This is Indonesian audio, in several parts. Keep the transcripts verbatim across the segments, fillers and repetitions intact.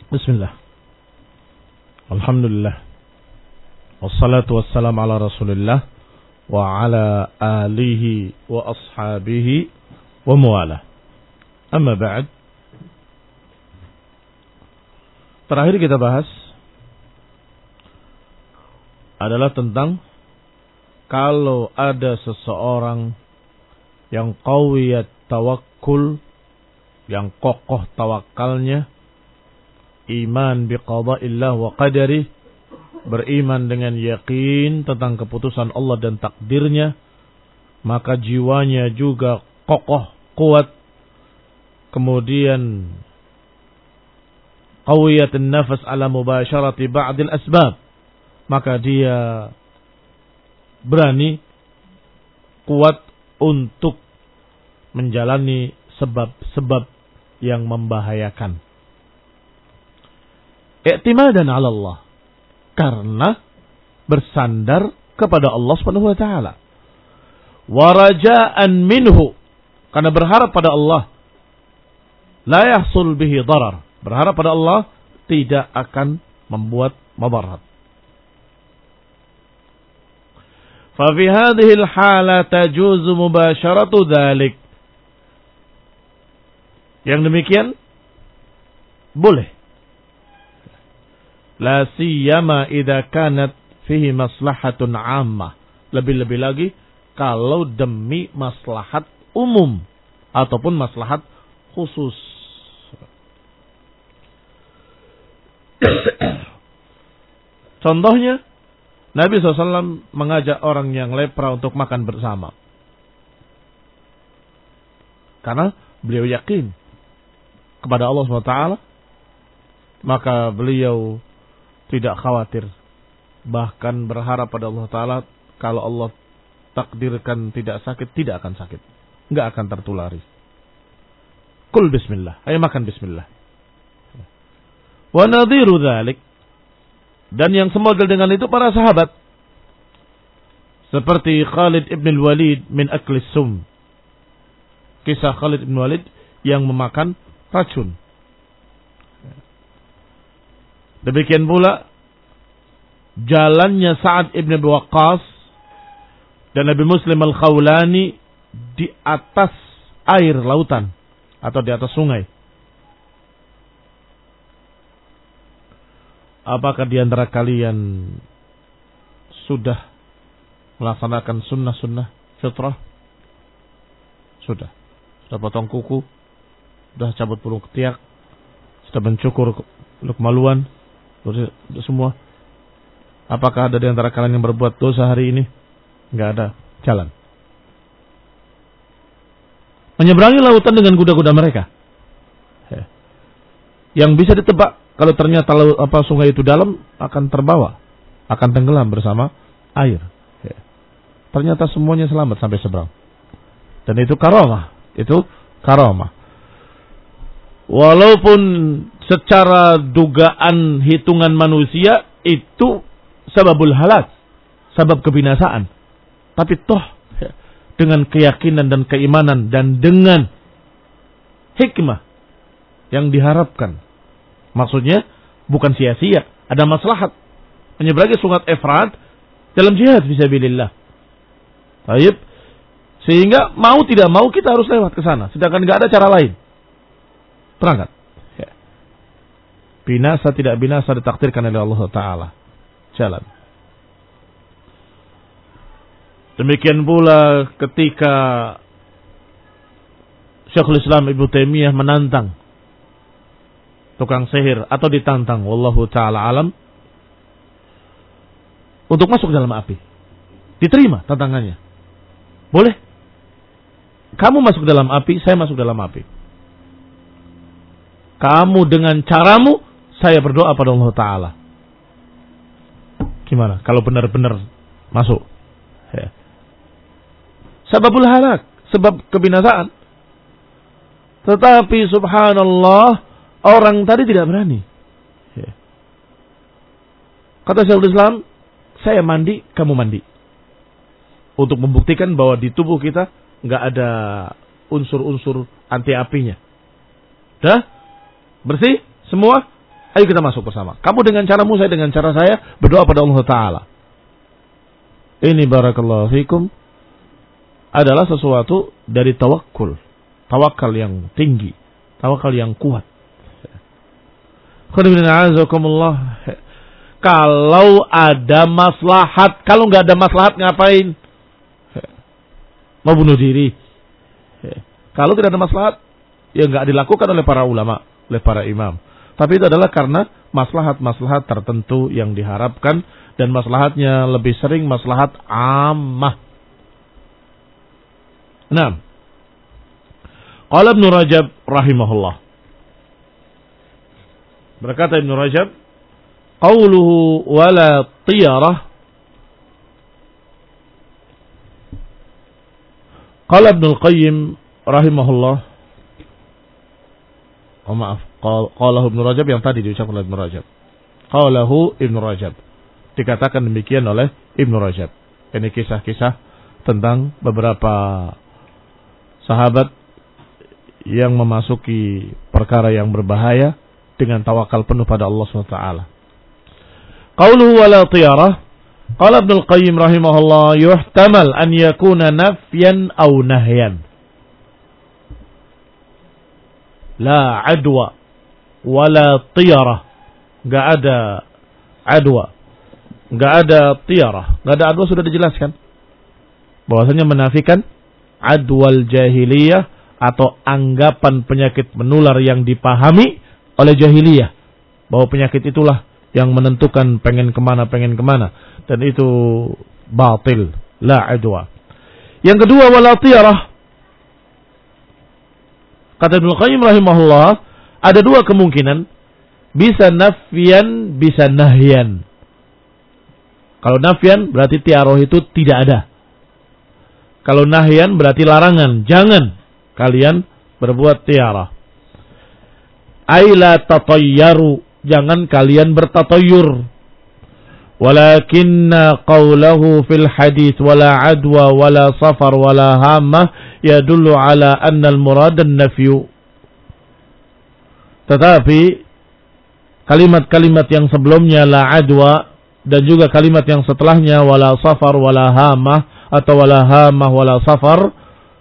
Bismillah. Alhamdulillah. Wassalatu wassalamu ala Rasulillah wa ala alihi wa ashabihi wa muwala. Amma ba'd. Terakhir kita bahas adalah tentang kalau ada seseorang yang qawiyat tawakkul, yang kokoh tawakalnya, iman biqada'illah wa qadarih, beriman dengan yakin tentang keputusan Allah dan takdirnya, maka jiwanya juga kokoh, kuat, kemudian qawiyatun nafas ala mubasharati ba'dil asbab, maka dia berani, kuat untuk menjalani sebab-sebab yang membahayakan. I'timadan 'ala Allah, karena bersandar kepada Allah Subhanahu wa taala. Wa raja'an minhu, karena berharap pada Allah. La yahsul bihi darar, berharap pada Allah tidak akan membuat madarat. Fa fi hadhihi al-hala tajuzu mubasharatu dzalik. Yang demikian boleh. La siyama idza kanat fihi maslahatun 'ammah. Lebih-lebih lagi kalau demi maslahat umum ataupun maslahat khusus. Contohnya, Nabi shallallahu alaihi wasallam mengajak orang yang lepra untuk makan bersama. Karena beliau yakin kepada Allah subhanahu wa taala, maka beliau tidak khawatir, bahkan berharap pada Allah Ta'ala, kalau Allah takdirkan tidak sakit, tidak akan sakit, enggak akan tertulari. Kul bismillah, ayo makan bismillah. Wa nadhiru dzalik, dan yang semodel dengan itu para sahabat, seperti Khalid ibn al-Walid min aklis sum, kisah Khalid ibn Walid yang memakan racun. Demikian pula jalannya Sa'ad ibn Abi Waqqas dan Nabi Muslim al-Khawlani di atas air lautan atau di atas sungai. Apakah di antara kalian sudah melaksanakan sunnah-sunnah fitrah? Sudah. Sudah potong kuku, sudah cabut bulu ketiak, sudah mencukur kemaluan, semua. Apakah ada di antara kalian yang berbuat dosa hari ini? Enggak ada. Jalan. Menyeberangi lautan dengan kuda-kuda mereka. Ya. Yang bisa ditebak, kalau ternyata apa sungai itu dalam, akan terbawa, akan tenggelam bersama air. Ya. Ternyata semuanya selamat sampai seberang. Dan itu karamah. Itu karamah. Walaupun secara dugaan hitungan manusia itu sababul halak, sabab kebinasaan, tapi toh ya, dengan keyakinan dan keimanan dan dengan hikmah yang diharapkan, maksudnya bukan sia-sia, ada maslahat menyeberangi sungai Efrat dalam jihad fisabilillah. Baik, sehingga mau tidak mau kita harus lewat ke sana, sedangkan enggak ada cara lain. Berangkat. Ya. Binasa tidak binasa ditakdirkan oleh Allah Ta'ala. Jalan. Demikian pula ketika Syekhul Islam Ibnu Taimiyah menantang tukang sihir atau ditantang, wallahu ta'ala alam, untuk masuk dalam api. Diterima tantangannya. Boleh. Kamu masuk dalam api, saya masuk dalam api. Kamu dengan caramu, saya berdoa pada Allah Ta'ala. Gimana kalau benar-benar masuk? Ya. Sababul halak, sebab kebinasaan. Tetapi subhanallah, orang tadi tidak berani. Ya. Kata Syekhul Islam, saya mandi, kamu mandi. Untuk membuktikan bahwa di tubuh kita nggak ada unsur-unsur anti apinya. Dah? Bersih? Semua? Ayo kita masuk bersama. Kamu dengan caramu, saya dengan cara saya, berdoa pada Allah Ta'ala. Ini barakallahu fikum adalah sesuatu dari tawakul. Tawakal yang tinggi. Tawakal yang kuat. Kalau ada maslahat. Kalau nggak ada maslahat ngapain? Mau bunuh diri. Kalau tidak ada maslahat, ya nggak dilakukan oleh para ulama, oleh para imam. Tapi itu adalah karena maslahat-maslahat tertentu yang diharapkan, dan maslahatnya lebih sering maslahat ammah. Nah, qala Ibnu Rajab rahimahullah. Berkata Ibnu Rajab, qauluhu wala tiyarah. Qala Ibnu Qayyim rahimahullah. Oh maaf, qalahu Ibnu Rajab yang tadi diucapkan oleh Ibnu Rajab. Qalahu Ibnu Rajab. Dikatakan demikian oleh Ibnu Rajab. Ini kisah-kisah tentang beberapa sahabat yang memasuki perkara yang berbahaya dengan tawakal penuh pada Allah subhanahu wa taala. Qauluhu wala tiyarah. Qala Ibnu Qayyim rahimahullah, yuhtamal an yakuna nafyan aw nahyan. La adwa wala tiyarah. Enggak ada adwa, enggak ada tiyarah. Enggak ada adwa, sudah dijelaskan bahwasanya menafikan adwal jahiliyah atau anggapan penyakit menular yang dipahami oleh jahiliyah, bahwa penyakit itulah yang menentukan pengen kemana, pengen kemana, dan itu batil, la adwa. Yang kedua, wala tiyarah. Kata Ibnu Qayyim rahimahullah, ada dua kemungkinan, bisa nafyan, bisa nahyan. Kalau nafyan berarti tiaroh itu tidak ada. Kalau nahyan berarti larangan, jangan kalian berbuat tiarah. Aila tatayyaru, jangan kalian bertatayur. Walakinna qawlahu fil hadith wala adwa wala safar wala hamah yadullu ala anna al-murad an-nafyu. Tetapi kalimat-kalimat yang sebelumnya la adwa dan juga kalimat yang setelahnya wala safar wala hamah atau wala hamah wala safar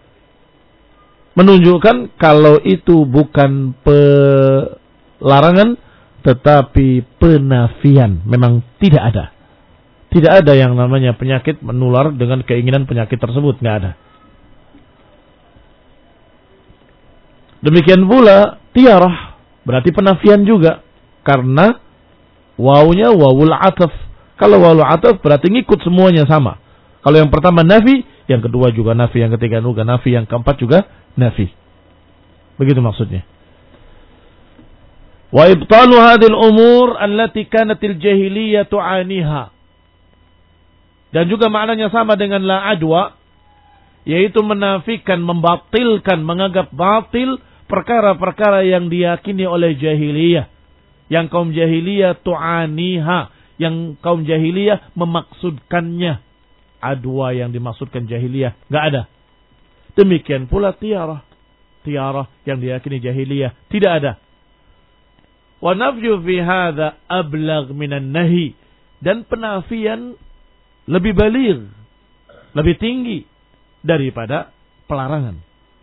menunjukkan kalau itu bukan pelarangan tetapi penafian. Memang tidak ada. Tidak ada yang namanya penyakit menular dengan keinginan penyakit tersebut. Tidak ada. Demikian pula tiarah berarti penafian juga. Karena wawunya wawul ataf. Kalau wawul ataf berarti ngikut semuanya sama. Kalau yang pertama nafi, yang kedua juga nafi, yang ketiga juga nafi, yang keempat juga nafi. Begitu maksudnya. Wa ibtalu hadhil umur allati kanatil jahiliyah tu'aniha. Dan juga maknanya sama dengan la adwa, yaitu menafikan, membatilkan, menganggap batil perkara-perkara yang diyakini oleh jahiliyah, yang kaum jahiliyah tu'aniha, yang kaum jahiliyah memaksudkannya. Adwa yang dimaksudkan jahiliyah enggak ada. Demikian pula tiarah, tiarah yang diyakini jahiliyah tidak ada. Wa nafyu fi hadza ablagh minan nahi, dan penafian lebih baligh, lebih tinggi daripada pelarangan.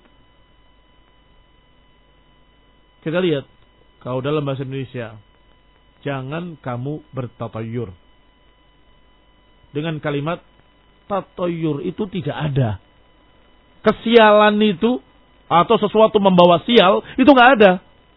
Kita lihat kalau dalam bahasa Indonesia, jangan kamu bertatayur. Dengan kalimat tatayur itu tidak ada. Kesialan itu atau sesuatu membawa sial itu enggak ada.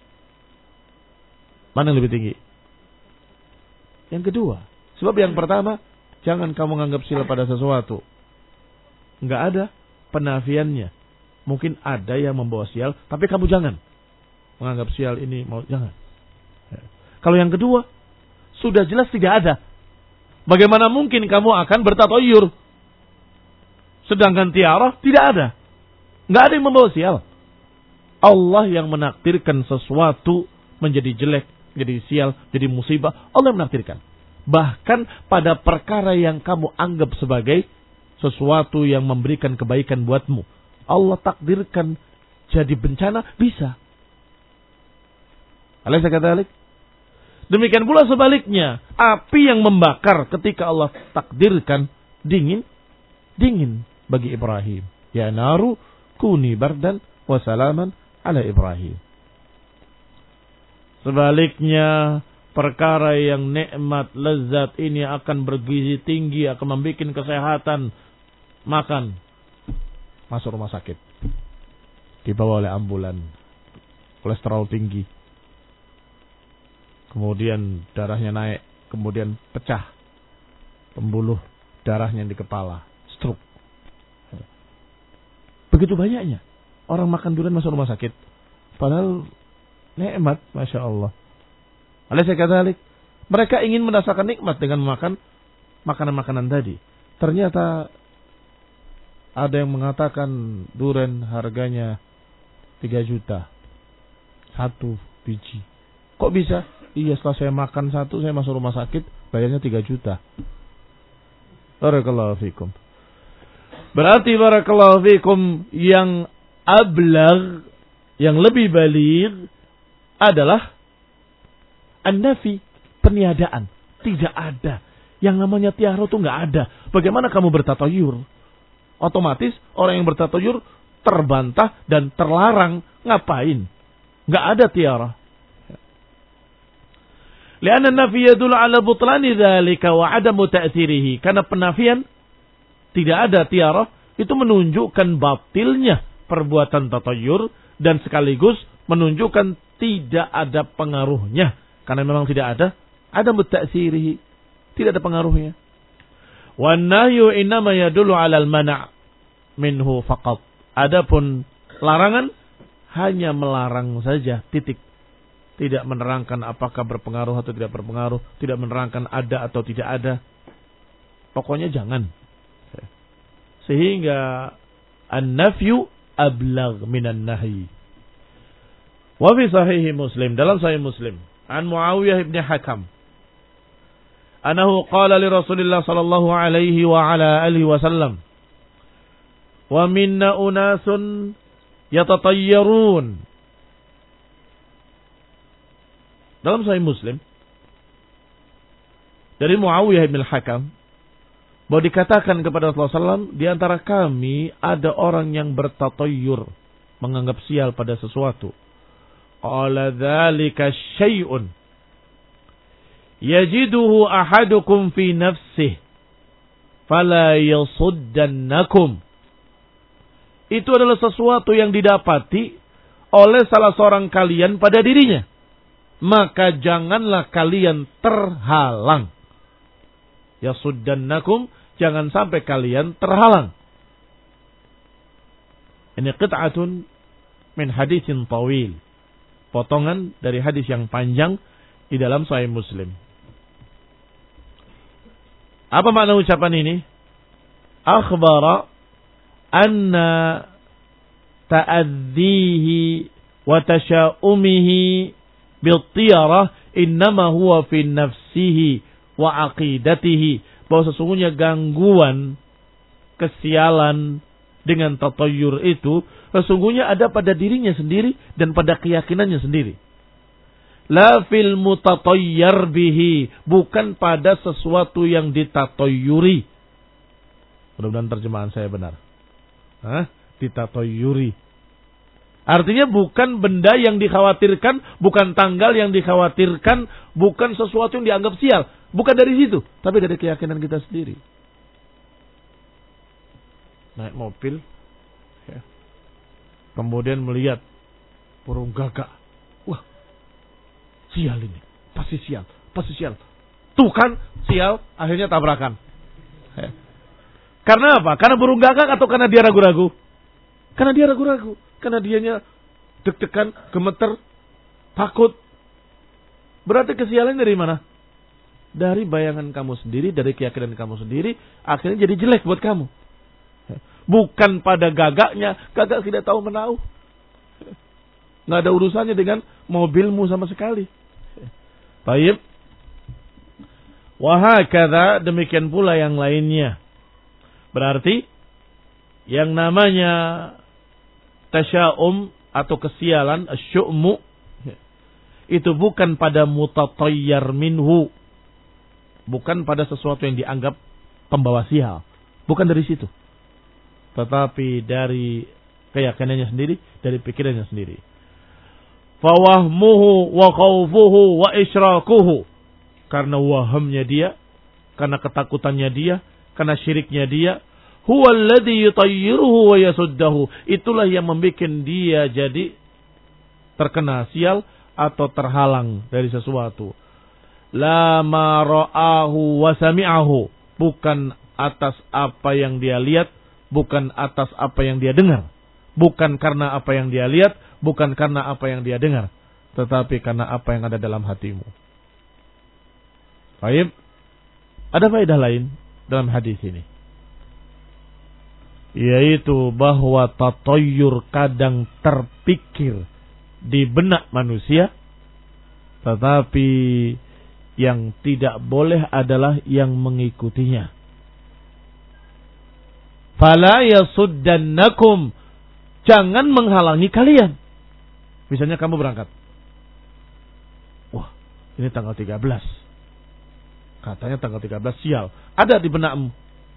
Mana yang lebih tinggi? Yang kedua. Sebab yang pertama, jangan kamu menganggap sial pada sesuatu. Enggak ada penafiannya. Mungkin ada yang membawa sial, tapi kamu jangan menganggap sial ini mau, jangan. Ya. Kalau yang kedua, sudah jelas tidak ada. Bagaimana mungkin kamu akan bertatayur? Sedangkan tiarah tidak ada. Enggak ada yang membawa sial. Allah yang menakdirkan sesuatu menjadi jelek, jadi sial, jadi musibah. Allah yang menakdirkan. Bahkan pada perkara yang kamu anggap sebagai sesuatu yang memberikan kebaikan buatmu, Allah takdirkan jadi bencana, bisa. Alaysa kadzalik? Demikian pula sebaliknya, api yang membakar ketika Allah takdirkan dingin, dingin bagi Ibrahim. Ya naru kuni bardan wa salaman ala Ibrahim. Sebaliknya, perkara yang nikmat, lezat ini akan bergizi tinggi, akan membuat kesehatan, makan, masuk rumah sakit, dibawa oleh ambulan, kolesterol tinggi, kemudian darahnya naik, kemudian pecah pembuluh darahnya di kepala, stroke. Begitu banyaknya orang makan durian masuk rumah sakit, padahal nikmat, masya Allah. Alaysa kadzalik? Mereka ingin merasakan nikmat dengan makan makanan-makanan tadi. Ternyata ada yang mengatakan durian harganya tiga juta satu biji. Kok bisa? Iya, setelah saya makan satu, saya masuk rumah sakit, bayarnya tiga juta. Barakallahu fikum. Berarti barakallahu fikum, yang ablag, yang lebih baligh adalah an-nafi, peniadaan. Tidak ada. Yang namanya tiara itu nggak ada. Bagaimana kamu bertatayur? Otomatis orang yang bertatayur terbantah dan terlarang. Ngapain? Nggak ada tiara. Lianna an-nafi yadullu ala butlani dzalika wa adamu ta'thirihi. Karena penafian tidak ada tiara itu menunjukkan batilnya perbuatan tatayur dan sekaligus menunjukkan tidak ada pengaruhnya. Karena memang tidak ada adamu ta'thirihi. Tidak ada pengaruhnya. Wan nahyu innama yadullu 'alal mana' minhu faqat. Adapun larangan hanya melarang saja, titik. Tidak menerangkan apakah berpengaruh atau tidak berpengaruh, tidak menerangkan ada atau tidak ada. Pokoknya jangan. Sehingga an-nafyu ablagh minan nahyi. Wa fi sahih Muslim, dalam sahih Muslim, an Muawiyah bin Hakam anahu qala li Rasulillah sallallahu alaihi wa ala alihi wasallam, wa minna unasun yatatayyarun. Dalam Sahih Muslim dari Muawiyah bin Hakam bahwa dikatakan kepada Rasulullah sallallahu alaihi wasallam, di antara kami ada orang yang bertatayyur, menganggap sial pada sesuatu. Qala dzalika syai'un yajiduhu ahadukum fi nafsihi fala yasuddannakum. Itu adalah sesuatu yang didapati oleh salah seorang kalian pada dirinya, maka janganlah kalian terhalang. Yasuddannakum, jangan sampai kalian terhalang. Ini qit'atun min haditsin tawil, potongan dari hadis yang panjang di dalam Sahih Muslim. Apa makna ucapan ini? Akhbara anna ta'addihi wa tasha'umihi bil-tiyarah innama huwa fi nafsihi wa aqidatihi. Bahwa sesungguhnya gangguan, kesialan dengan tatayyur itu sesungguhnya ada pada dirinya sendiri dan pada keyakinannya sendiri. La fil mutatayyar bihi, bukan pada sesuatu yang ditatayyuri. Mudah-mudahan terjemahan saya benar. Hah? Ditatayyuri. Artinya bukan benda yang dikhawatirkan, bukan tanggal yang dikhawatirkan, bukan sesuatu yang dianggap sial. Bukan dari situ, tapi dari keyakinan kita sendiri. Naik mobil, ya. Kemudian melihat burung gagak. Wah, sial ini, pasti sial, pasti sial. Tuh kan, sial, akhirnya tabrakan. Ya. Karena apa? Karena burung gagak atau karena dia ragu-ragu? Karena dia ragu-ragu. Karena dianya deg-degan, gemeter, takut. Berarti kesialan dari mana? Dari bayangan kamu sendiri, dari keyakinan kamu sendiri, akhirnya jadi jelek buat kamu. Bukan pada gagaknya, gagak tidak tahu menahu. Nggak ada urusannya dengan mobilmu sama sekali. Baik. Wahakadha, demikian pula yang lainnya. Berarti yang namanya tasya'um atau kesialan, asyu'mu, itu bukan pada mutatayyar minhu. Bukan pada sesuatu yang dianggap pembawa sial. Bukan dari situ. Tetapi dari keyakinannya sendiri, dari pikirannya sendiri. Fawahmuhu wa khawfuhu wa isyrakuhu. Karena wahamnya dia, karena ketakutannya dia, karena syiriknya dia. Huwa alladhi yutayyiruhu wa yasuddahu. Itulah yang membuat dia jadi terkena sial atau terhalang dari sesuatu. La ma ra'ahu wa sami'ahu. Bukan atas apa yang dia lihat, bukan atas apa yang dia dengar. Bukan karena apa yang dia lihat, bukan karena apa yang dia dengar, tetapi karena apa yang ada dalam hatimu. Baik. Ada faedah lain dalam hadis ini, yaitu bahwa tatayyur kadang terpikir di benak manusia, tetapi yang tidak boleh adalah yang mengikutinya. Fala yasuddannakum, jangan menghalangi kalian. Misalnya kamu berangkat. Wah, ini tanggal tiga belas. Katanya tanggal tiga belas sial. Ada di benakmu.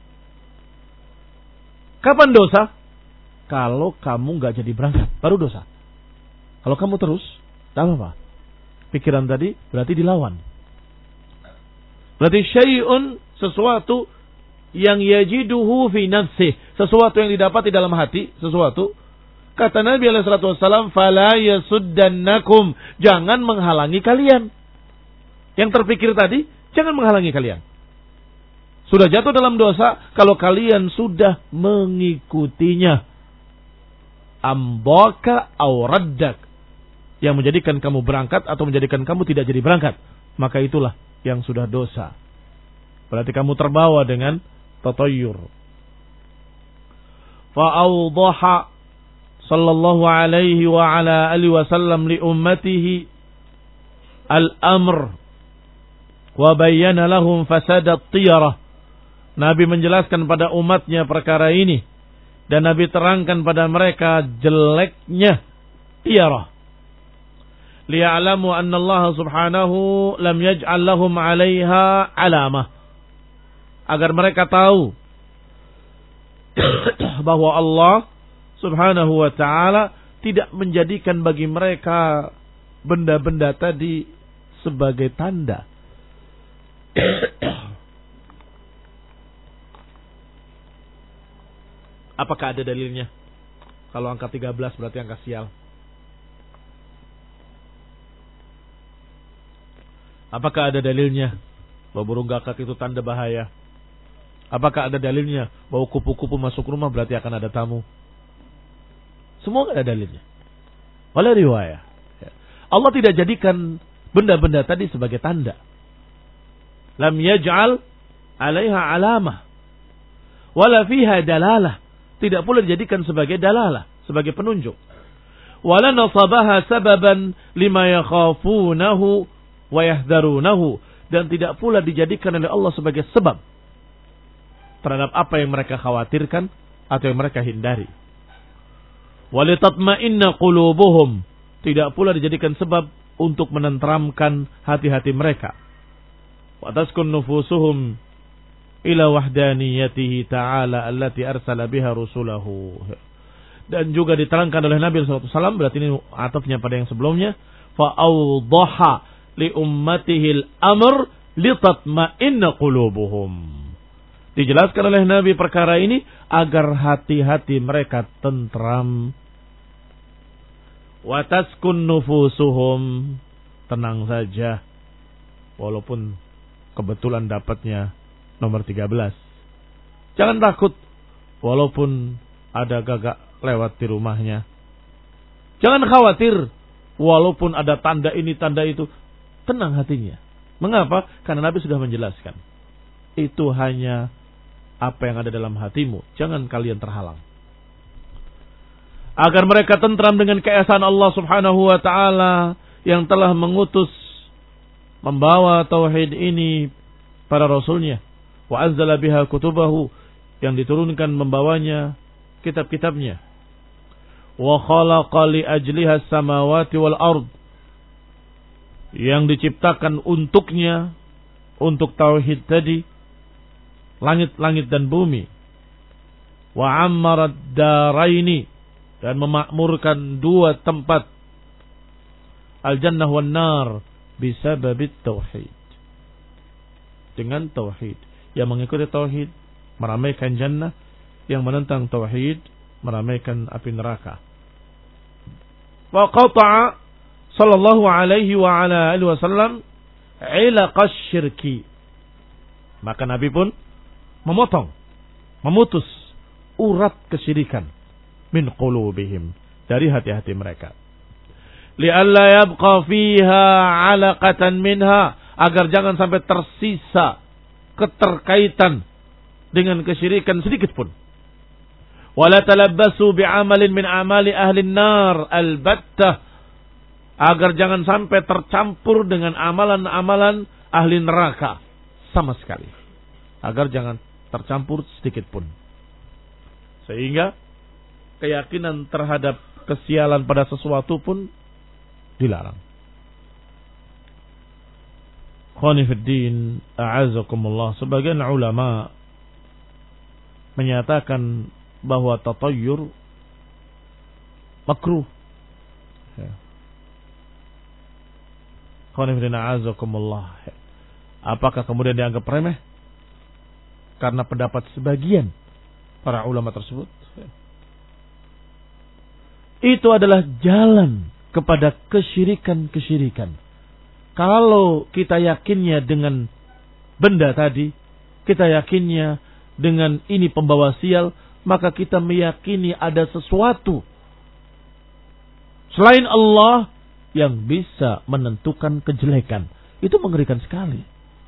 Kapan dosa? Kalau kamu gak jadi berangkat, baru dosa. Kalau kamu terus, tak apa-apa. Pikiran tadi berarti dilawan. Berarti syai'un, sesuatu yang yajiduhu fi nafsih, sesuatu yang didapat di dalam hati, sesuatu. Kata Nabi alaihi salatu wasallam, fala yasuddannakum, jangan menghalangi kalian. Yang terpikir tadi, jangan menghalangi kalian. Sudah jatuh dalam dosa kalau kalian sudah mengikutinya. Ambaka aw raddak, yang menjadikan kamu berangkat atau menjadikan kamu tidak jadi berangkat, maka itulah yang sudah dosa. Berarti kamu terbawa dengan tatayyur. Fa'awdaha sallallahu alaihi wa ala alihi wasallam li ummatihi al-amr wa bayyana lahum fasadat tiyarah. Nabi menjelaskan pada umatnya perkara ini, dan Nabi terangkan pada mereka jeleknya tiyarah. Liya'lamu anna Allah subhanahu lam yaj'al lahum 'alaiha 'alamah. Agar mereka tahu bahwa Allah subhanahu wa ta'ala tidak menjadikan bagi mereka benda-benda tadi sebagai tanda. Apakah ada dalilnya? Kalau angka tiga belas berarti angka sial. Apakah ada dalilnya bahwa burung gagak itu tanda bahaya? Apakah ada dalilnya bahwa kupu-kupu masuk rumah berarti akan ada tamu? Semua ada dalilnya. Oleh riwayat, Allah tidak jadikan benda-benda tadi sebagai tanda. Lam yaj'al 'alaiha 'alamah wala fiha dalalah. Tidak pula dijadikan sebagai dalalah, sebagai penunjuk. Wala nasabaha sababan lima yakhafunahu wa yahdharunahu, dan tidak pula dijadikan oleh Allah sebagai sebab terhadap apa yang mereka khawatirkan atau yang mereka hindari. Walitatma'inna qulubuhum, tidak pula dijadikan sebab untuk menenteramkan hati-hati mereka. Wa taskun nufusuhum ila wahdaniyatihi ta'ala allati arsala biha rusulahu. Dan juga diterangkan oleh Nabi sallallahu alaihi wasallam, berarti ini atafnya pada yang sebelumnya, fa awdaha li ummatihil amr litatma'inna qulubuhum. Dijelaskan oleh Nabi perkara ini agar hati-hati mereka tentram. Wa taskun nufusuhum, tenang saja walaupun kebetulan dapatnya nomor tiga belas. Jangan takut walaupun ada gagak lewat di rumahnya. Jangan khawatir walaupun ada tanda ini tanda itu. Tenang hatinya. Mengapa? Karena Nabi sudah menjelaskan. Itu hanya apa yang ada dalam hatimu. Jangan kalian terhalang. Agar mereka tentram dengan keesaan Allah subhanahu wa ta'ala yang telah mengutus membawa tauhid ini para rasulnya. Wa anzala biha kutubahu, yang diturunkan membawanya kitab-kitabnya. Wa khalaqa li ajliha samawati wal ard, yang diciptakan untuknya, untuk tauhid tadi, langit-langit dan bumi. Wa ammarad daraini, dan memakmurkan dua tempat, al-jannah wan nar, bisababit tauhid. Dengan tauhid. Yang mengikuti tauhid meramaikan jannah, yang menentang tauhid meramaikan api neraka. Wa qata'a sallallahu alaihi wa ala alihi wasallam ilaqash syirki. Maka Nabi pun memotong, memutus urat kesyirikan min qulubihim, dari hati-hati mereka. Li'alla yabqa fiha 'alaqatan minha, agar jangan sampai tersisa keterkaitan dengan kesyirikan sedikit pun. Wala talabbasu bi'amalin min amali ahli nar albattah, agar jangan sampai tercampur dengan amalan-amalan ahli neraka sama sekali. Agar jangan tercampur sedikit pun. Sehingga keyakinan terhadap kesialan pada sesuatu pun dilarang. Khonifuddin a'azakumullah, sebagian ulama menyatakan bahwa tatayyur makruh. Ya. Khonifuddin a'azakumullah, apakah kemudian dianggap remeh karena pendapat sebagian para ulama tersebut? Ya. Itu adalah jalan kepada kesyirikan-kesyirikan. Kalau kita yakinnya dengan benda tadi, kita yakinnya dengan ini pembawa sial, maka kita meyakini ada sesuatu selain Allah yang bisa menentukan kejelekan. Itu mengerikan sekali.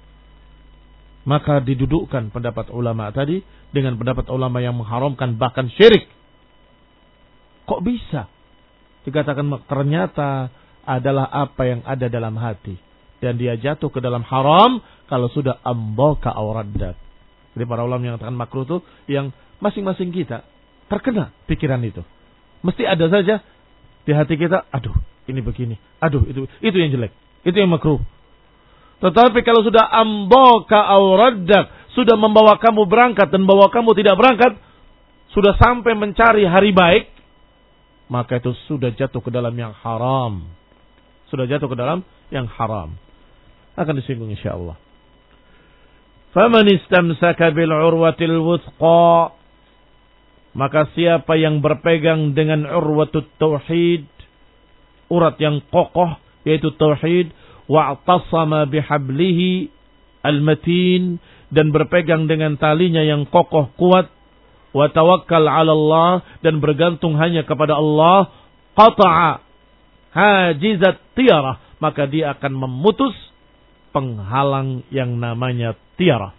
Maka didudukkan pendapat ulama tadi dengan pendapat ulama yang mengharamkan bahkan syirik. Kok bisa? Dikatakan ternyata adalah apa yang ada dalam hati, dan dia jatuh ke dalam haram kalau sudah ambaka auraddat. Jadi para ulama yang mengatakan makruh itu yang masing-masing kita terkena pikiran itu. Mesti ada saja di hati kita, aduh ini begini, aduh itu itu yang jelek, itu yang makruh. Tetapi kalau sudah ambaka auraddat, sudah membawa kamu berangkat dan bawa kamu tidak berangkat, sudah sampai mencari hari baik, maka itu sudah jatuh ke dalam yang haram. Sudah jatuh ke dalam yang haram. Akan disinggung insyaallah. Faman istamsaka bil urwatil wuthqa, maka siapa yang berpegang dengan urwatut tauhid, urat yang kokoh yaitu tauhid, wa'tasama bihablihi al-matin, dan berpegang dengan talinya yang kokoh kuat, wa tawakkal 'ala Allah, dan bergantung hanya kepada Allah, qata'a hajizat tiarah, maka dia akan memutus penghalang yang namanya tiarah.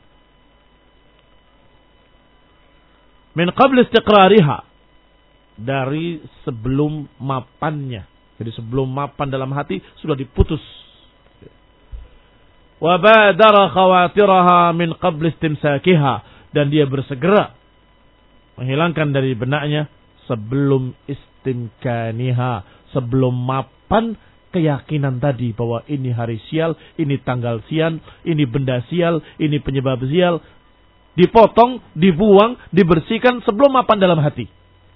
Min qabl istiqrariha, dari sebelum mapannya. Jadi sebelum mapan dalam hati sudah diputus. Wa badara khawatiraha min qabl istimsakiha, dan dia bersegera menghilangkan dari benaknya sebelum istimkaniha, sebelum mapan keyakinan tadi bahwa ini hari sial, ini tanggal sial, ini benda sial, ini penyebab sial. Dipotong, dibuang, dibersihkan sebelum mapan dalam hati.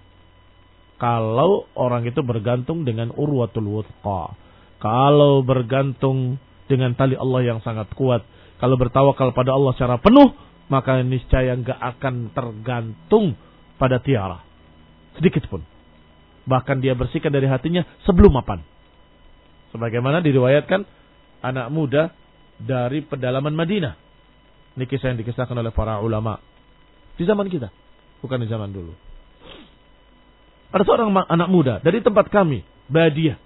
Kalau orang itu bergantung dengan urwatul wuthqa, kalau bergantung dengan tali Allah yang sangat kuat, kalau bertawakal pada Allah secara penuh, maka niscaya enggak akan tergantung pada tiara sedikit pun. Bahkan dia bersihkan dari hatinya sebelum mapan. Sebagaimana diriwayatkan anak muda dari pedalaman Madinah. Ini kisah yang dikisahkan oleh para ulama di zaman kita, bukan di zaman dulu. Ada seorang anak muda dari tempat kami, Badiah,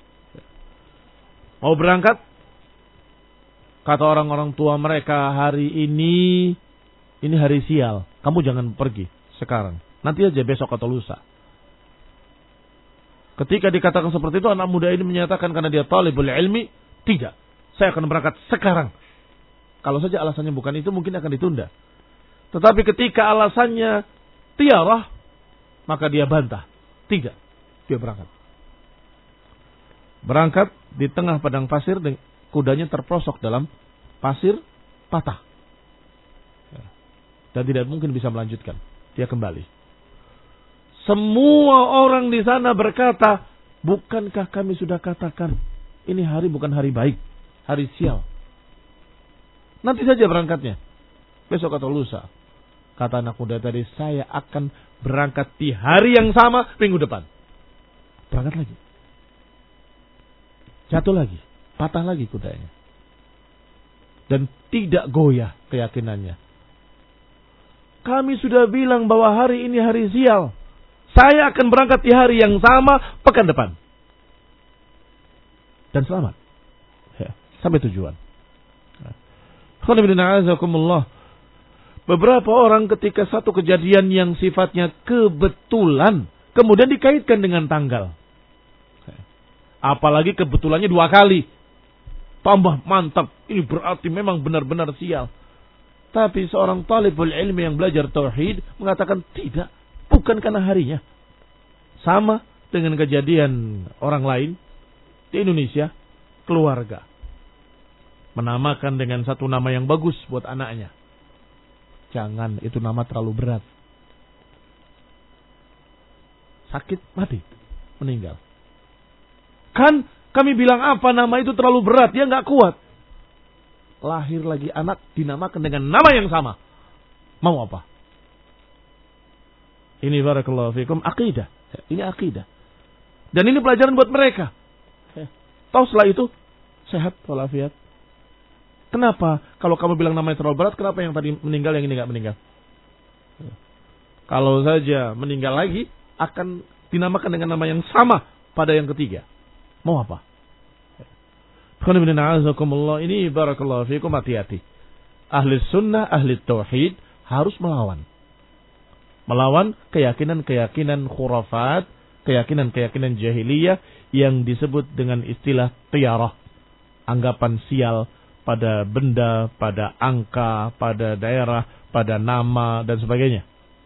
mau berangkat. Kata orang-orang tua mereka, hari ini ini hari sial, kamu jangan pergi sekarang, nanti aja besok atau lusa. Ketika dikatakan seperti itu, anak muda ini menyatakan karena dia talibul ilmi, tidak, saya akan berangkat sekarang. Kalau saja alasannya bukan itu, mungkin akan ditunda. Tetapi ketika alasannya tiarah, maka dia bantah. Tidak, dia berangkat. Berangkat di tengah padang pasir, kudanya terprosok dalam pasir, patah. Dan tidak mungkin bisa melanjutkan. Dia kembali. Semua orang di sana berkata, bukankah kami sudah katakan, ini hari bukan hari baik, hari sial. Nanti saja berangkatnya, besok atau lusa. Kata anak kuda tadi, saya akan berangkat di hari yang sama minggu depan. Berangkat lagi. Jatuh lagi, patah lagi kudanya. Dan tidak goyah keyakinannya. Kami sudah bilang bahwa hari ini hari sial. Saya akan berangkat di hari yang sama pekan depan. Dan selamat. Ya, sampai tujuan. Beberapa orang ketika satu kejadian yang sifatnya kebetulan, kemudian dikaitkan dengan tanggal. Apalagi kebetulannya dua kali. Tambah mantap. Ini berarti memang benar-benar sial. Tapi seorang talibul ilmi yang belajar tauhid mengatakan tidak. Bukan karena harinya. Sama dengan kejadian orang lain di Indonesia, keluarga menamakan dengan satu nama yang bagus buat anaknya. Jangan, itu nama terlalu berat. Sakit, mati, meninggal. Kan kami bilang apa nama itu terlalu berat, dia nggak kuat. Lahir lagi anak dinamakan dengan nama yang sama. Mau apa? Ini barakallahu fikum akidah. Ini akidah. Dan ini pelajaran buat mereka. Tahu setelah itu sehat walafiat. Kenapa? Kalau kamu bilang namanya terlalu berat, kenapa yang tadi meninggal yang ini nggak meninggal? Kalau saja meninggal lagi, akan dinamakan dengan nama yang sama pada yang ketiga. Mau apa? Ini barakallahu fikum, hati-hati. Ahli sunnah, ahli tauhid harus melawan. Melawan keyakinan-keyakinan khurafat, keyakinan-keyakinan jahiliyah yang disebut dengan istilah tiyarah. Anggapan sial pada benda, pada angka, pada daerah, pada nama, dan sebagainya.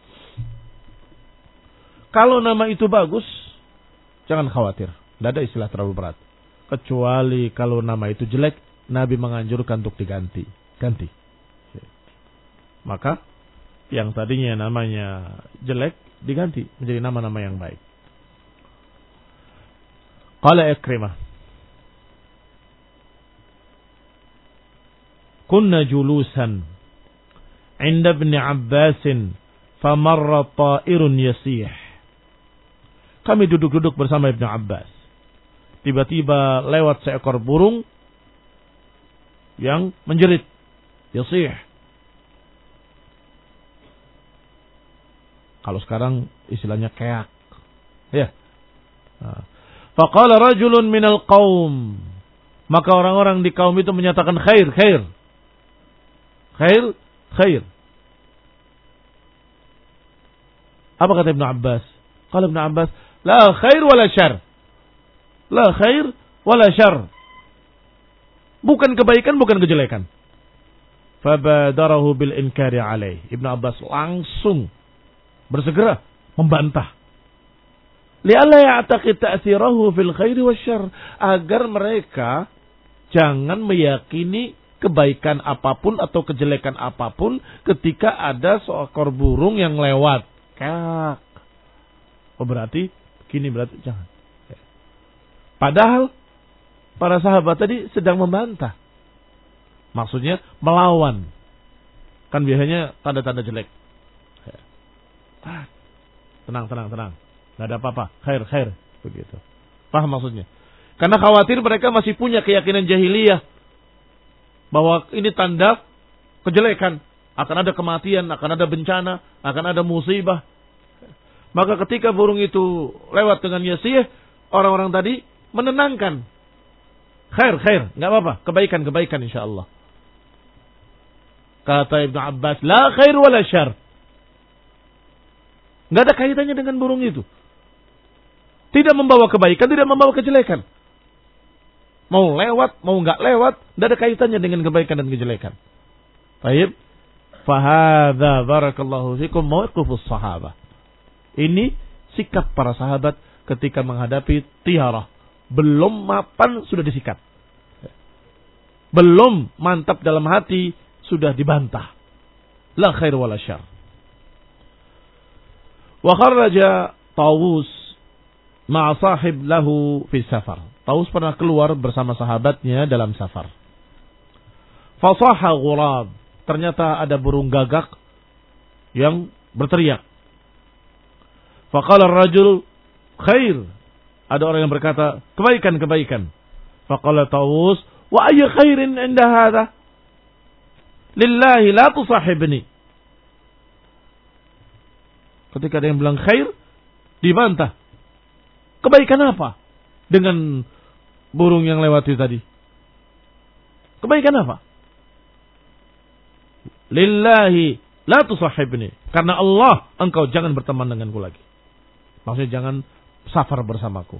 Kalau nama itu bagus, jangan khawatir. Tidak ada istilah terlalu berat. Kecuali kalau nama itu jelek, Nabi menganjurkan untuk diganti. Ganti. Maka yang tadinya namanya jelek diganti menjadi nama-nama yang baik. Qala Ikrimah, kunna julusan 'inda Ibn Abbas famarra ta'irun yasih. Kami duduk-duduk bersama Ibn Abbas. Tiba-tiba lewat seekor burung yang menjerit, yasih. Kalau sekarang istilahnya keak. Ya. Faqala rajulun minal qaum. Maka orang-orang di kaum itu menyatakan khair, khair. Khair, khair. Apa kata Ibn Abbas? Qala Ibn Abbas, la khair wala syar. La khair wala syar. Bukan kebaikan, bukan kejelekan. Fabadarahu bil inkari alaih. Ibn Abbas langsung bersegera membantah. Li'alla ya'taqid ta'thirahu fil khairi wasyarr, agar mereka jangan meyakini kebaikan apapun atau kejelekan apapun ketika ada seekor burung yang lewat. Kak. Oh berarti gini, berarti jangan. Padahal para sahabat tadi sedang membantah. Maksudnya melawan. Kan biasanya tanda-tanda jelek. Ah, tenang, tenang, tenang. Tidak ada apa-apa. Khair, khair. Begitu. Paham maksudnya? Karena khawatir mereka masih punya keyakinan jahiliyah. Bahwa ini tanda kejelekan. Akan ada kematian, akan ada bencana, akan ada musibah. Maka ketika burung itu lewat dengan yasih, orang-orang tadi menenangkan. Khair, khair. Tidak apa-apa. Kebaikan, kebaikan insyaAllah. Kata Ibn Abbas, la khair wala syar. Nggak ada kaitannya dengan burung itu. Tidak membawa kebaikan, tidak membawa kejelekan. Mau lewat, mau nggak lewat, nggak ada kaitannya dengan kebaikan dan kejelekan. Baik. Fahadha barakallahu fikum mawqifus sahabah. Ini sikap para sahabat ketika menghadapi tiarah, Belum mapan sudah disikat. Belum mantap dalam hati sudah dibantah. La khair wala syar. Wa kharraja Tawus ma'a sahib lahu fi safar. Tawus pernah keluar bersama sahabatnya dalam safar. Fasaha ghurab. Ternyata ada burung gagak yang berteriak. Faqala ar-rajul khair. Ada orang yang berkata, kebaikan, kebaikan. Faqala Tawus, wa ayya khairin inda hadha? Lillahi la tusahibni. Ketika ada yang bilang khair, dibantah. Kebaikan apa dengan burung yang lewat itu tadi? Kebaikan apa? Lillahi la tusahibni. Karena Allah, engkau jangan berteman denganku lagi. Maksudnya jangan safar bersamaku.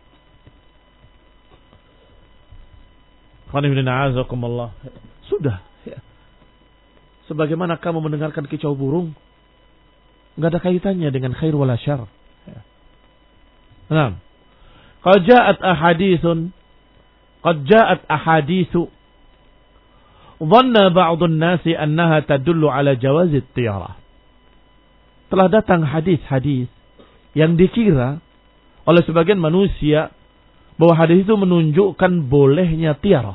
Sudah. Ya. Sebagaimana kamu mendengarkan kicau burung, nggak ada kaitannya dengan khair wala syar. Ya. Nah, qad ja'at ahaditsun, qad ja'at ahaditsu, dhanna ba'd an-nasi annaha tadullu ala jawaz at-tiyarah. Telah datang hadis-hadis yang dikira oleh sebagian manusia bahwa hadis itu menunjukkan bolehnya tiarah.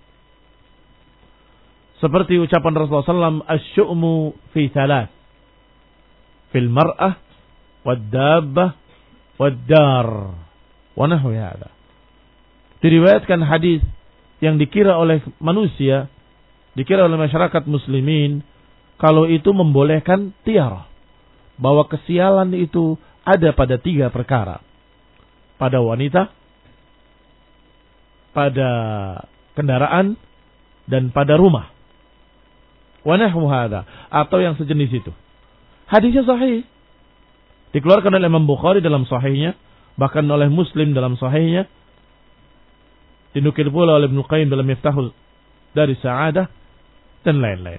Seperti ucapan Rasulullah sallallahu alaihi wasallam, "Asy-syu'mu fi thalath, fil mar'ah, wad-dabbah, wad-dar." Wa nahwi hadza. Diriwayatkan hadis yang dikira oleh manusia, dikira oleh masyarakat muslimin, kalau itu membolehkan tiarah. Bahwa kesialan itu ada pada tiga perkara. Pada wanita, pada kendaraan, dan pada rumah. Wa nahwu hadza, atau yang sejenis itu. Hadisnya sahih. Dikeluarkan oleh Imam Bukhari dalam sahihnya, bahkan oleh Muslim dalam sahihnya. Dinukil pula oleh Ibnu Qayyim dalam Miftahul Dari Sa'adah dan lain-lain.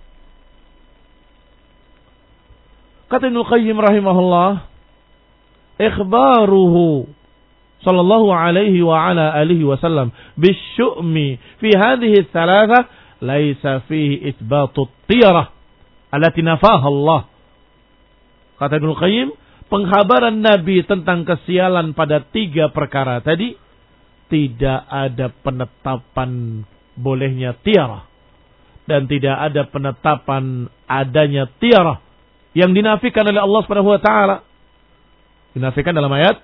Kata Ibnu Qayyim rahimahullah, ikhbaruhu sallallahu alaihi wa ala alihi wasallam bisyu'mi fi hadhihi thalatha laisa fihi itsbatu at-tiyarah allati nafaha Allah. Kata Ibnu Qayyim, pengkhabaran Nabi tentang kesialan pada tiga perkara tadi tidak ada penetapan bolehnya tiarah dan tidak ada penetapan adanya tiarah yang dinafikan oleh Allah Subhanahu wa taala. Dinafikan dalam ayat,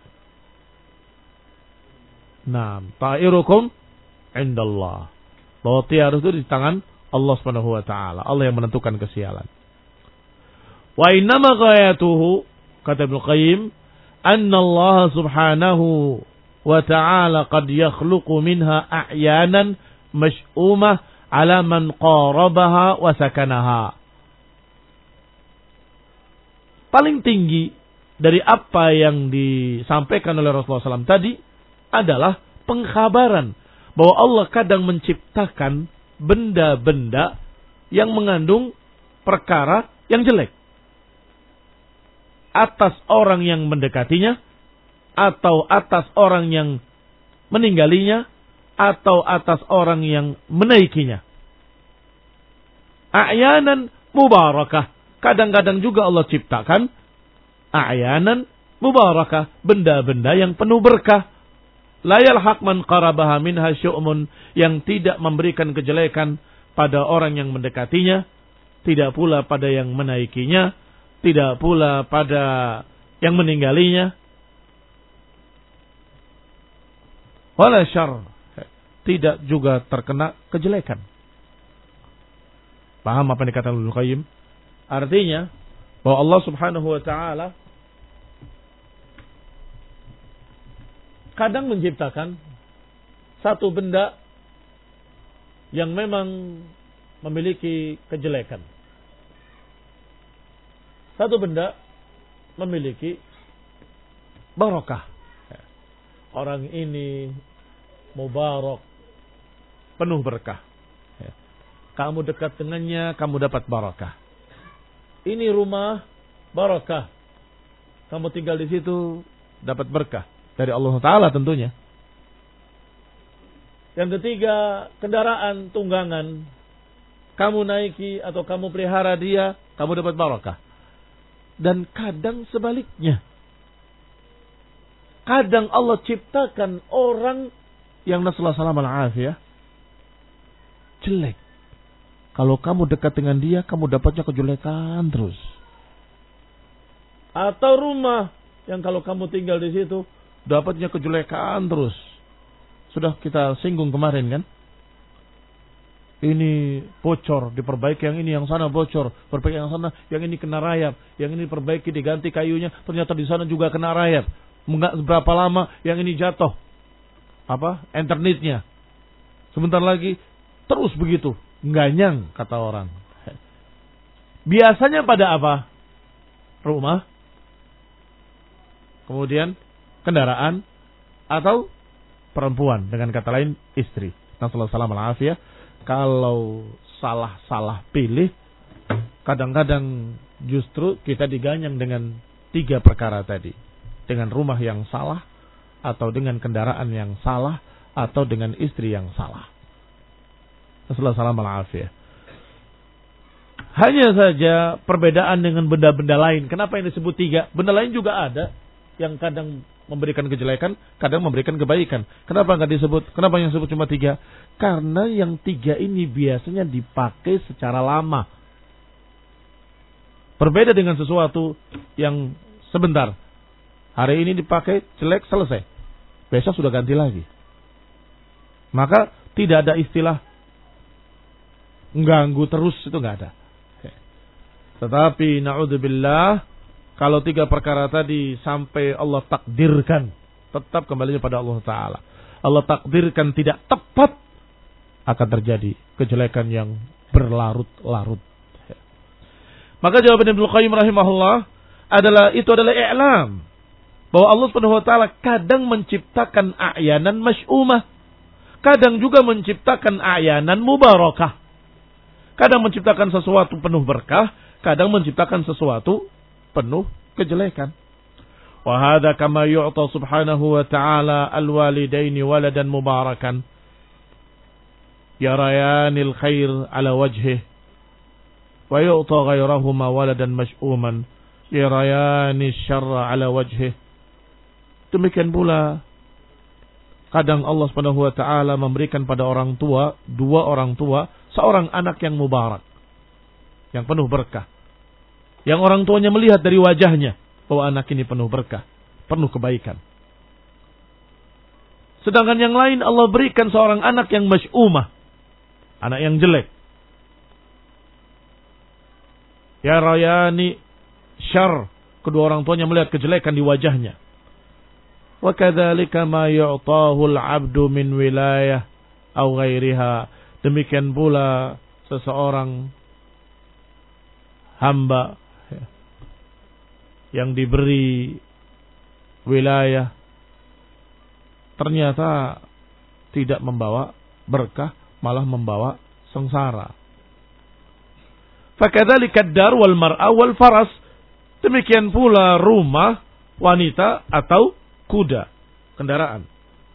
"Naam, ta'irukum indallah." Bahwa tiarah itu di tangan Allah Subhanahu wa taala. Allah yang menentukan kesialan. Wa innama ghayatuhu, kata Ibnu Qayyim, anna Allah Subhanahu wa ta'ala qad yakhluqu minha a'yanan mash'umah ala man qarabaha wa sakanaha. Paling tinggi dari apa yang disampaikan oleh Rasulullah shallallahu alaihi wasallam tadi adalah pengkhabaran bahwa Allah kadang menciptakan benda-benda yang mengandung perkara yang jelek atas orang yang mendekatinya, atau atas orang yang meninggalnya, atau atas orang yang menaikinya. A'yanan mubarakah. Kadang-kadang juga Allah ciptakan a'yanan mubarakah, benda-benda yang penuh berkah. La yalhaq man qarabaha minha syu'mun, yang tidak memberikan kejelekan pada orang yang mendekatinya, tidak pula pada yang menaikinya, tidak pula pada yang meninggalnya. Wala syarr, tidak juga terkena kejelekan. Paham apa yang dikatakan Ibnu Qayyim? Artinya bahwa Allah Subhanahu wa taala kadang menciptakan satu benda yang memang memiliki kejelekan. Satu benda memiliki barakah. Orang ini mubarak, penuh berkah. Kamu dekat dengannya, kamu dapat barakah. Ini rumah barakah. Kamu tinggal di situ, dapat berkah dari Allah Ta'ala tentunya. Yang ketiga, kendaraan tunggangan. Kamu naiki atau kamu pelihara dia, kamu dapat barakah. Dan kadang sebaliknya. Kadang Allah ciptakan orang yang nasallahu alaihi jelek. Kalau kamu dekat dengan dia, kamu dapatnya kejelekan terus. Atau rumah yang kalau kamu tinggal di situ, dapatnya kejelekan terus. Sudah kita singgung kemarin kan? Ini bocor, diperbaiki, yang ini yang sana bocor, perbaiki yang sana, yang ini kena rayap, yang ini perbaiki diganti kayunya, ternyata di sana juga kena rayap. Enggak berapa lama yang ini jatuh. Apa? Internetnya. Sebentar lagi terus begitu. Ngganyang kata orang. Biasanya pada apa? Rumah. Kemudian kendaraan atau perempuan, dengan kata lain istri. Nasallahu alaihi wasallam. Kalau salah-salah pilih, kadang-kadang justru kita diganyang dengan tiga perkara tadi. Dengan rumah yang salah, atau dengan kendaraan yang salah, atau dengan istri yang salah. Nasallahu alaihi wasallam. Hanya saja perbedaan dengan benda-benda lain. Kenapa yang disebut tiga? Benda lain juga ada yang kadang memberikan kejelekan, kadang memberikan kebaikan. Kenapa nggak disebut? Kenapa yang disebut cuma tiga? Karena yang tiga ini biasanya dipakai secara lama. Berbeda dengan sesuatu yang sebentar. Hari ini dipakai, jelek, selesai. Besok sudah ganti lagi. Maka tidak ada istilah mengganggu terus, itu nggak ada. Tetapi na'udzubillah, kalau tiga perkara tadi sampai Allah takdirkan, tetap kembalinya pada Allah Ta'ala. Allah takdirkan tidak tepat, akan terjadi kejelekan yang berlarut-larut. Maka jawaban Ibnu Qayyim rahimahullah adalah, itu adalah i'lam bahwa Allah Subhanahu wa taala kadang menciptakan a'yanan masy'umah, kadang juga menciptakan a'yanan mubarakah. Kadang menciptakan sesuatu penuh berkah, kadang menciptakan sesuatu penuh kejelekan. Wa hadza kama yu'ta subhanahu wa ta'ala al-walidaini waladan mubarakan yarayanil khair ala wajhihi wa yu'ta ghairahuma waladan masy'uman yarayani syarra ala wajhihi. Demikian pula kadang Allah Subhanahu wa taala memberikan pada orang tua, dua orang tua, seorang anak yang mubarak, yang penuh berkah. Yang orang tuanya melihat dari wajahnya bahwa anak ini penuh berkah, penuh kebaikan. Sedangkan yang lain Allah berikan seorang anak yang masy'umah, anak yang jelek. Ya rayani syarr, kedua orang tuanya melihat kejelekan di wajahnya. Wa kadzalika ma yu'tahu al-'abdu min wilayah aw ghairiha. Demikian pula seseorang hamba yang diberi wilayah ternyata tidak membawa berkah, malah membawa sengsara. Fakadzalika ad-dar wal mar'a wal faras. Demikian pula rumah, wanita atau kuda, kendaraan.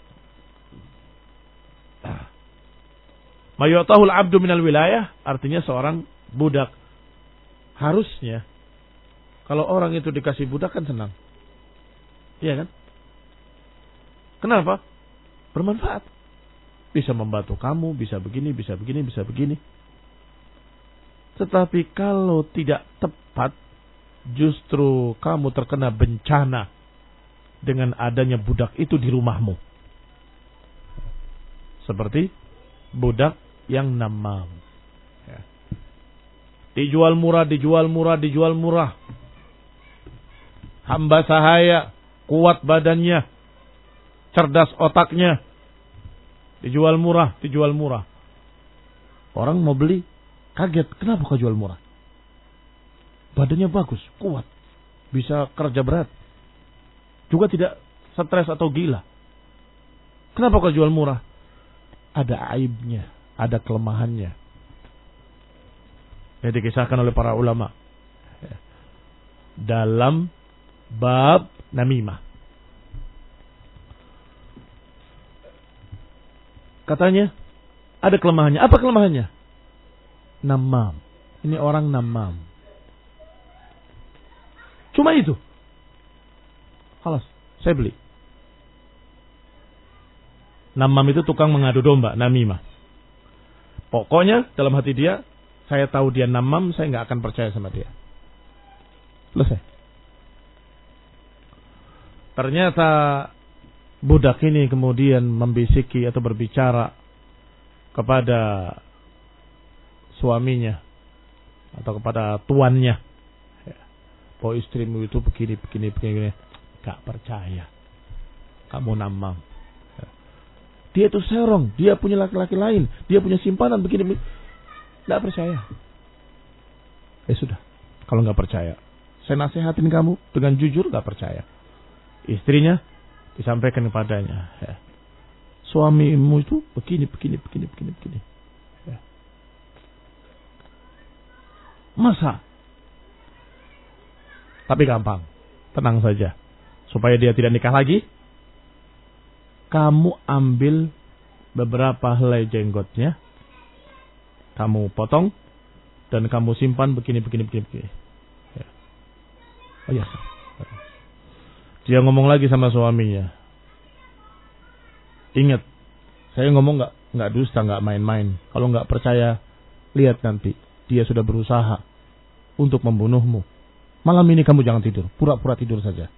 Mayutahul abdu minal wilayah, artinya seorang budak. Harusnya kalau orang itu dikasih budak kan senang. Iya kan? Kenapa? Bermanfaat. Bisa membantu kamu, bisa begini, bisa begini, bisa begini. Tetapi kalau tidak tepat, justru kamu terkena bencana dengan adanya budak itu di rumahmu. Seperti budak yang namam. Ya. Dijual murah, dijual murah, dijual murah. Hamba sahaya, kuat badannya, cerdas otaknya. Dijual murah, dijual murah. Orang mau beli, kaget. Kenapa kau jual murah? Badannya bagus, kuat. Bisa kerja berat. Juga tidak stres atau gila. Kenapa kau jual murah? Ada aibnya, ada kelemahannya. Yang dikisahkan oleh para ulama dalam bab namimah. Katanya ada kelemahannya. Apa kelemahannya? Namam. Ini orang namam. Cuma itu. Halas, saya beli. Namam itu tukang mengadu domba, namimah. Pokoknya dalam hati dia, saya tahu dia namam, saya nggak akan percaya sama dia. Selesai. Ternyata budak ini kemudian membisiki atau berbicara kepada suaminya atau kepada tuannya. Bahwa istrimu itu begini, begini, begini. Gak percaya. Kamu namam. Dia itu serong. Dia punya laki-laki lain. Dia punya simpanan begini. Gak percaya. Ya sudah. Kalau gak percaya, saya nasihatin kamu dengan jujur, gak percaya. Istrinya disampaikan kepadanya. Ya. Suamimu itu begini, begini, begini, begini, begini. Ya. Masa? Tapi gampang. Tenang saja. Supaya dia tidak nikah lagi, kamu ambil beberapa helai jenggotnya, kamu potong, dan kamu simpan begini, begini, begini, begini. Ya. Oh ya. Dia ngomong lagi sama suaminya. Ingat, saya ngomong nggak nggak dusta, nggak main-main. Kalau nggak percaya, lihat nanti dia sudah berusaha untuk membunuhmu. Malam ini kamu jangan tidur, pura-pura tidur saja.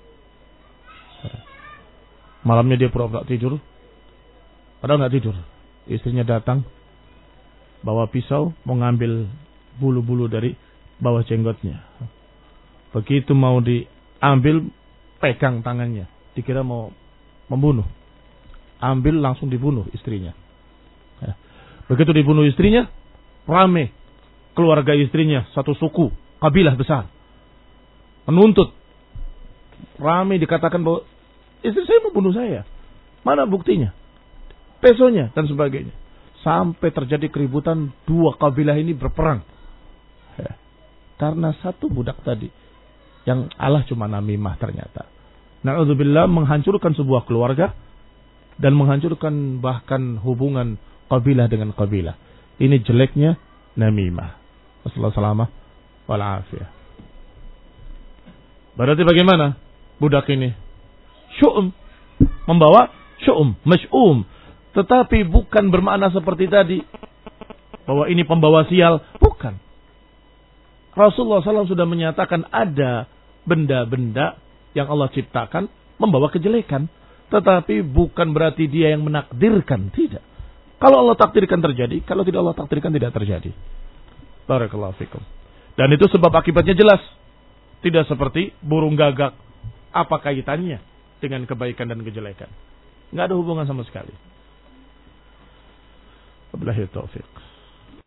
Malamnya dia pura-pura tidur, padahal nggak tidur. Istrinya datang, bawa pisau, mau ngambil bulu-bulu dari bawah jenggotnya. Begitu mau diambil, pegang tangannya, dikira mau membunuh. Ambil langsung dibunuh istrinya. Begitu dibunuh istrinya, rame keluarga istrinya, satu suku, kabilah besar, menuntut. Rame dikatakan bahwa istri saya membunuh saya. Mana buktinya? Pesonya dan sebagainya. Sampai terjadi keributan, dua kabilah ini berperang. Ya. Karena satu budak tadi. Yang Allah cuma namimah ternyata. Na'udzubillah, menghancurkan sebuah keluarga. Dan menghancurkan bahkan hubungan kabilah dengan kabilah. Ini jeleknya namimah. Wassalamualaikum warahmatullahi wabarakatuh. Berarti bagaimana budak ini? Syu'um. Membawa syu'um. Masy'um. Tetapi bukan bermakna seperti tadi. Bahwa ini pembawa sial. Bukan. Rasulullah shallallahu alaihi wasallam sudah menyatakan ada benda-benda yang Allah ciptakan membawa kejelekan. Tetapi bukan berarti dia yang menakdirkan. Tidak. Kalau Allah takdirkan terjadi. Kalau tidak Allah takdirkan tidak terjadi. Barakallahu fikum. Dan itu sebab akibatnya jelas. Tidak seperti burung gagak. Apa kaitannya dengan kebaikan dan kejelekan? Nggak ada hubungan sama sekali. Wabillahi taufiq.